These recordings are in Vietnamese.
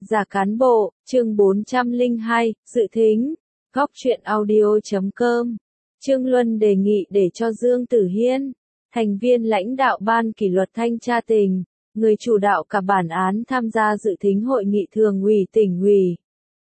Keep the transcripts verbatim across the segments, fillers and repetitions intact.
Giả cán bộ, chương bốn trăm lẻ hai, dự thính, góc truyện audio chấm com. Trương Luân đề nghị để cho Dương Tử Hiên, thành viên lãnh đạo ban kỷ luật thanh tra tỉnh, người chủ đạo cả bản án tham gia dự thính hội nghị thường ủy tỉnh ủy.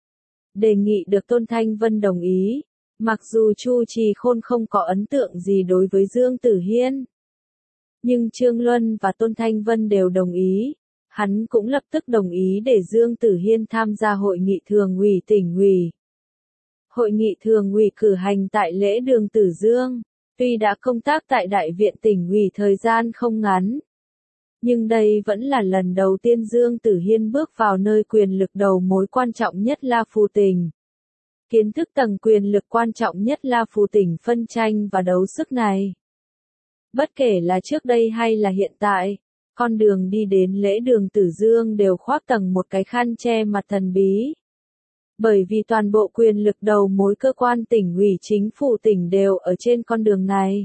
Đề nghị được Tôn Thanh Vân đồng ý, mặc dù Chu Trì Khôn không có ấn tượng gì đối với Dương Tử Hiên. Nhưng Trương Luân và Tôn Thanh Vân đều đồng ý. Hắn cũng lập tức đồng ý để Dương Tử Hiên tham gia hội nghị thường ủy tỉnh ủy. Hội nghị thường ủy cử hành tại lễ đường Tử Dương, tuy đã công tác tại Đại viện tỉnh ủy thời gian không ngắn. Nhưng đây vẫn là lần đầu tiên Dương Tử Hiên bước vào nơi quyền lực đầu mối quan trọng nhất La Phù tỉnh. Kiến thức tầng quyền lực quan trọng nhất La Phù tỉnh phân tranh và đấu sức này. Bất kể là trước đây hay là hiện tại, con đường đi đến lễ đường Tử Dương đều khoác tầng một cái khăn che mặt thần bí. Bởi vì toàn bộ quyền lực đầu mối cơ quan tỉnh ủy chính phủ tỉnh đều ở trên con đường này.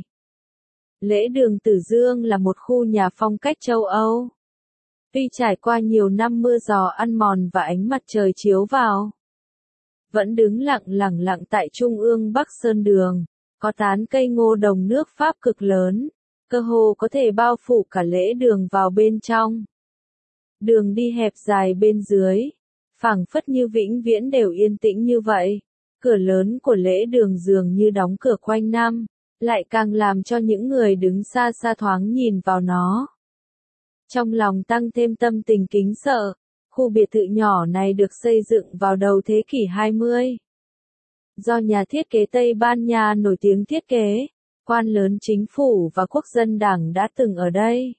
Lễ đường Tử Dương là một khu nhà phong cách châu Âu. Tuy trải qua nhiều năm mưa gió ăn mòn và ánh mặt trời chiếu vào, vẫn đứng lặng lẳng lặng tại trung ương Bắc Sơn Đường, có tán cây ngô đồng nước Pháp cực lớn. Cơ hồ có thể bao phủ cả lễ đường vào bên trong. Đường đi hẹp dài bên dưới, phảng phất như vĩnh viễn đều yên tĩnh như vậy. Cửa lớn của lễ đường dường như đóng cửa quanh năm, lại càng làm cho những người đứng xa xa thoáng nhìn vào nó. Trong lòng tăng thêm tâm tình kính sợ, khu biệt thự nhỏ này được xây dựng vào đầu thế kỷ hai mươi. Do nhà thiết kế Tây Ban Nha nổi tiếng thiết kế. Quan lớn chính phủ và quốc dân đảng đã từng ở đây.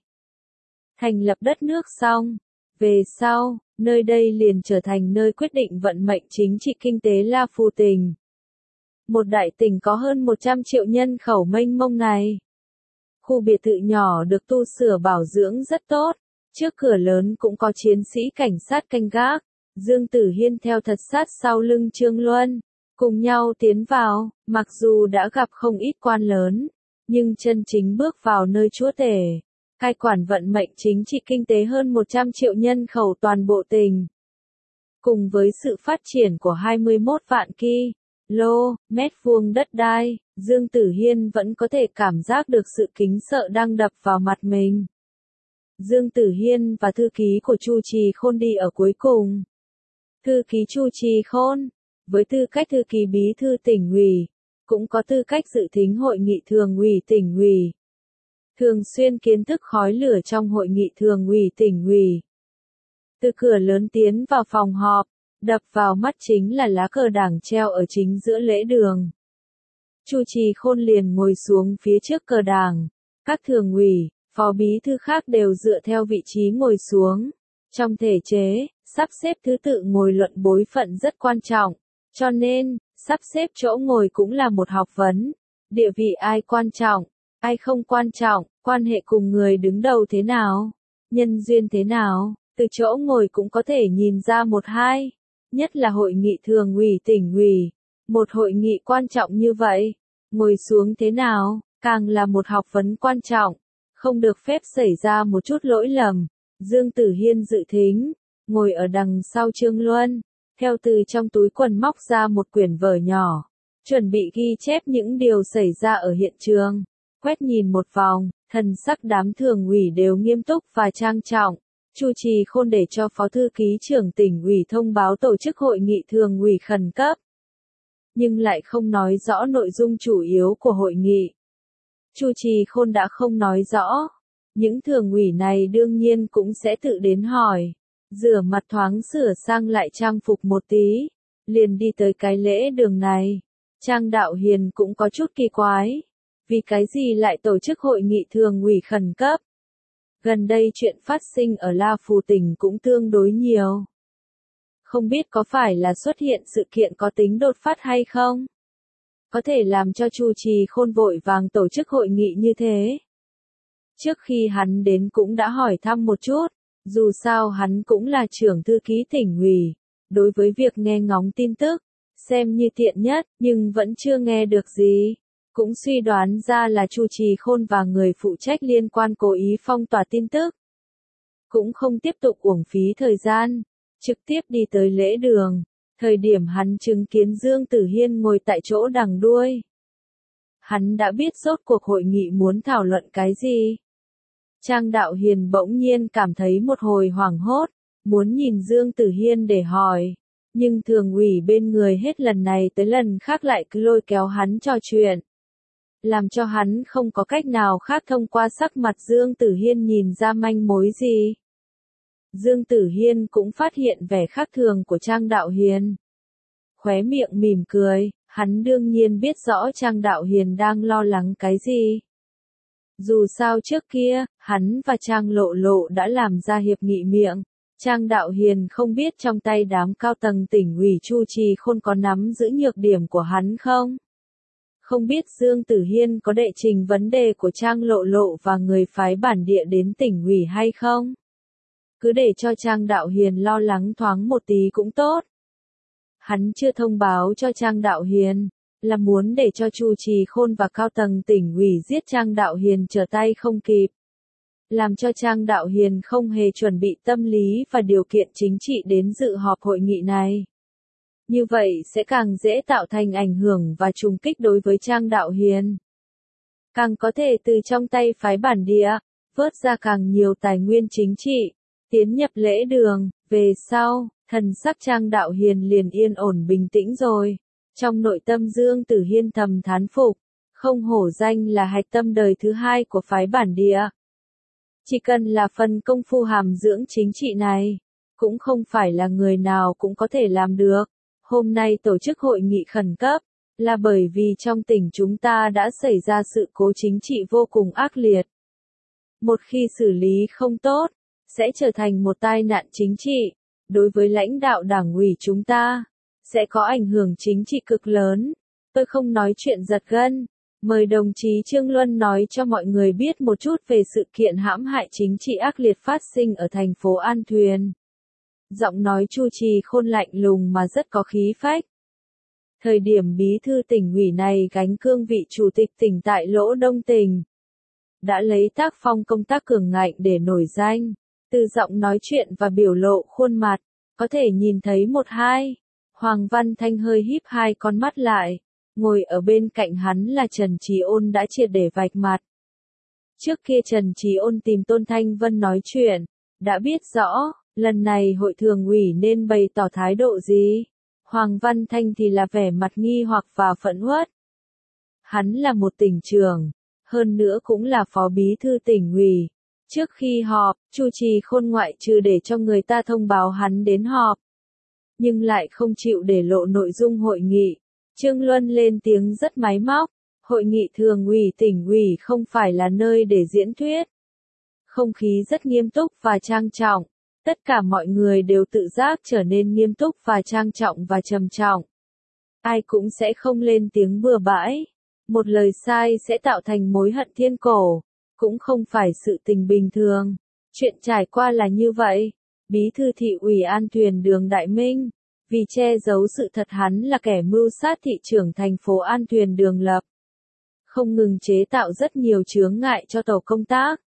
Thành lập đất nước xong, về sau, nơi đây liền trở thành nơi quyết định vận mệnh chính trị kinh tế La Phù tỉnh. Một đại tỉnh có hơn một trăm triệu nhân khẩu mênh mông này. Khu biệt thự nhỏ được tu sửa bảo dưỡng rất tốt, trước cửa lớn cũng có chiến sĩ cảnh sát canh gác. Dương Tử Hiên theo thật sát sau lưng Trương Luân. Cùng nhau tiến vào, mặc dù đã gặp không ít quan lớn, nhưng chân chính bước vào nơi chúa tể, cai quản vận mệnh chính trị kinh tế hơn một trăm triệu nhân khẩu toàn bộ tỉnh. Cùng với sự phát triển của hai mươi mốt vạn ki lô mét vuông đất đai, Dương Tử Hiên vẫn có thể cảm giác được sự kính sợ đang đập vào mặt mình. Dương Tử Hiên và thư ký của Chu Trì Khôn đi ở cuối cùng. Thư ký Chu Trì Khôn, với tư cách thư ký bí thư tỉnh ủy, cũng có tư cách dự thính hội nghị thường ủy tỉnh ủy. Thường xuyên kiến thức khói lửa trong hội nghị thường ủy tỉnh ủy. Từ cửa lớn tiến vào phòng họp, đập vào mắt chính là lá cờ đảng treo ở chính giữa lễ đường. Chu Trì Khôn liền ngồi xuống phía trước cờ đảng. Các thường ủy, phó bí thư khác đều dựa theo vị trí ngồi xuống. Trong thể chế, sắp xếp thứ tự ngồi luận bối phận rất quan trọng. Cho nên, sắp xếp chỗ ngồi cũng là một học vấn. Địa vị ai quan trọng, ai không quan trọng, quan hệ cùng người đứng đầu thế nào, nhân duyên thế nào, từ chỗ ngồi cũng có thể nhìn ra một hai. Nhất là hội nghị thường ủy tỉnh ủy, một hội nghị quan trọng như vậy, ngồi xuống thế nào, càng là một học vấn quan trọng, không được phép xảy ra một chút lỗi lầm. Dương Tử Hiên dự thính, ngồi ở đằng sau Trương Luân. Theo từ trong túi quần móc ra một quyển vở nhỏ, chuẩn bị ghi chép những điều xảy ra ở hiện trường. Quét nhìn một vòng, thần sắc đám thường ủy đều nghiêm túc và trang trọng. Chu Trì Khôn để cho phó thư ký trưởng tỉnh ủy thông báo tổ chức hội nghị thường ủy khẩn cấp, nhưng lại không nói rõ nội dung chủ yếu của hội nghị. Chu Trì Khôn đã không nói rõ, những thường ủy này đương nhiên cũng sẽ tự đến hỏi. Rửa mặt thoáng sửa sang lại trang phục một tí, liền đi tới cái lễ đường này. Trang Đạo Hiền cũng có chút kỳ quái, vì cái gì lại tổ chức hội nghị thường ủy khẩn cấp. Gần đây chuyện phát sinh ở La Phù tỉnh cũng tương đối nhiều. Không biết có phải là xuất hiện sự kiện có tính đột phát hay không? Có thể làm cho Chu Trì Khôn vội vàng tổ chức hội nghị như thế. Trước khi hắn đến cũng đã hỏi thăm một chút. Dù sao hắn cũng là trưởng thư ký tỉnh ủy, đối với việc nghe ngóng tin tức, xem như tiện nhất, nhưng vẫn chưa nghe được gì. Cũng suy đoán ra là Chu Trì Khôn và người phụ trách liên quan cố ý phong tỏa tin tức. Cũng không tiếp tục uổng phí thời gian, trực tiếp đi tới lễ đường. Thời điểm hắn chứng kiến Dương Tử Hiên ngồi tại chỗ đằng đuôi, hắn đã biết rốt cuộc hội nghị muốn thảo luận cái gì. Trang Đạo Hiền bỗng nhiên cảm thấy một hồi hoảng hốt, muốn nhìn Dương Tử Hiên để hỏi, nhưng thường ủy bên người hết lần này tới lần khác lại cứ lôi kéo hắn trò chuyện, làm cho hắn không có cách nào khác thông qua sắc mặt Dương Tử Hiên nhìn ra manh mối gì. Dương Tử Hiên cũng phát hiện vẻ khác thường của Trang Đạo Hiền. Khóe miệng mỉm cười, hắn đương nhiên biết rõ Trang Đạo Hiền đang lo lắng cái gì. Dù sao trước kia, hắn và Trang Lộ Lộ đã làm ra hiệp nghị miệng. Trang Đạo Hiền không biết trong tay đám cao tầng tỉnh ủy Chu Trì Khôn có nắm giữ nhược điểm của hắn không? Không biết Dương Tử Hiên có đệ trình vấn đề của Trang Lộ Lộ và người phái bản địa đến tỉnh ủy hay không? Cứ để cho Trang Đạo Hiền lo lắng thoáng một tí cũng tốt. Hắn chưa thông báo cho Trang Đạo Hiền, là muốn để cho Chu Trì Khôn và cao tầng tỉnh ủy giết Trang Đạo Hiền trở tay không kịp. Làm cho Trang Đạo Hiền không hề chuẩn bị tâm lý và điều kiện chính trị đến dự họp hội nghị này. Như vậy sẽ càng dễ tạo thành ảnh hưởng và trùng kích đối với Trang Đạo Hiền. Càng có thể từ trong tay phái bản địa, vớt ra càng nhiều tài nguyên chính trị, tiến nhập lễ đường, về sau, thần sắc Trang Đạo Hiền liền yên ổn bình tĩnh rồi. Trong nội tâm Dương Tử Hiên thầm thán phục, không hổ danh là hạch tâm đời thứ hai của phái bản địa. Chỉ cần là phần công phu hàm dưỡng chính trị này, cũng không phải là người nào cũng có thể làm được. Hôm nay tổ chức hội nghị khẩn cấp, là bởi vì trong tỉnh chúng ta đã xảy ra sự cố chính trị vô cùng ác liệt. Một khi xử lý không tốt, sẽ trở thành một tai nạn chính trị, đối với lãnh đạo đảng ủy chúng ta, sẽ có ảnh hưởng chính trị cực lớn. Tôi không nói chuyện giật gân, mời đồng chí Trương Luân nói cho mọi người biết một chút về sự kiện hãm hại chính trị ác liệt phát sinh ở thành phố An Thuyền. Giọng nói Chu Trì Khôn lạnh lùng mà rất có khí phách. Thời điểm bí thư tỉnh ủy này gánh cương vị chủ tịch tỉnh tại Lỗ Đông tỉnh, đã lấy tác phong công tác cường ngạnh để nổi danh. Từ giọng nói chuyện và biểu lộ khuôn mặt, có thể nhìn thấy một hai. Hoàng Văn Thanh hơi híp hai con mắt lại, ngồi ở bên cạnh hắn là Trần Trí Ôn đã triệt để vạch mặt. Trước kia Trần Trí Ôn tìm Tôn Thanh Vân nói chuyện, đã biết rõ, lần này hội thường ủy nên bày tỏ thái độ gì. Hoàng Văn Thanh thì là vẻ mặt nghi hoặc và phẫn uất. Hắn là một tỉnh trưởng, hơn nữa cũng là phó bí thư tỉnh ủy. Trước khi họp, Chu Trì Khôn ngoại trừ để cho người ta thông báo hắn đến họp, nhưng lại không chịu để lộ nội dung hội nghị. Trương Luân lên tiếng rất máy móc, hội nghị thường ủy tỉnh ủy không phải là nơi để diễn thuyết. Không khí rất nghiêm túc và trang trọng, tất cả mọi người đều tự giác trở nên nghiêm túc và trang trọng và trầm trọng. Ai cũng sẽ không lên tiếng bừa bãi, một lời sai sẽ tạo thành mối hận thiên cổ, cũng không phải sự tình bình thường. Chuyện trải qua là như vậy, bí thư thị ủy An Thuyền Đường Đại Minh, vì che giấu sự thật hắn là kẻ mưu sát thị trưởng thành phố An Thuyền Đường Lập, không ngừng chế tạo rất nhiều chướng ngại cho tổ công tác.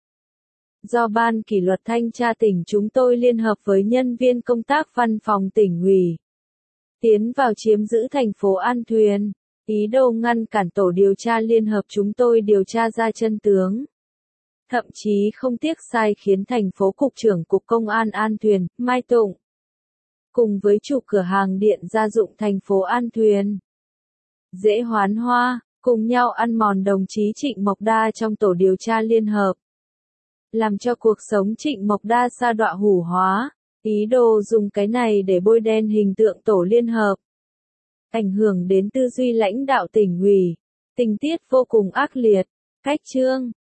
Do Ban Kỷ luật Thanh tra tỉnh chúng tôi liên hợp với nhân viên công tác văn phòng tỉnh ủy, tiến vào chiếm giữ thành phố An Thuyền, ý đồ ngăn cản tổ điều tra liên hợp chúng tôi điều tra ra chân tướng. Thậm chí không tiếc sai khiến thành phố cục trưởng cục công an An Thuyền, Mai Tụng, cùng với chủ cửa hàng điện gia dụng thành phố An Thuyền, Dễ Hoán Hoa, cùng nhau ăn mòn đồng chí Trịnh Mộc Đa trong tổ điều tra liên hợp. Làm cho cuộc sống Trịnh Mộc Đa sa đọa hủ hóa, ý đồ dùng cái này để bôi đen hình tượng tổ liên hợp. Ảnh hưởng đến tư duy lãnh đạo tỉnh ủy, tình tiết vô cùng ác liệt, cách chương.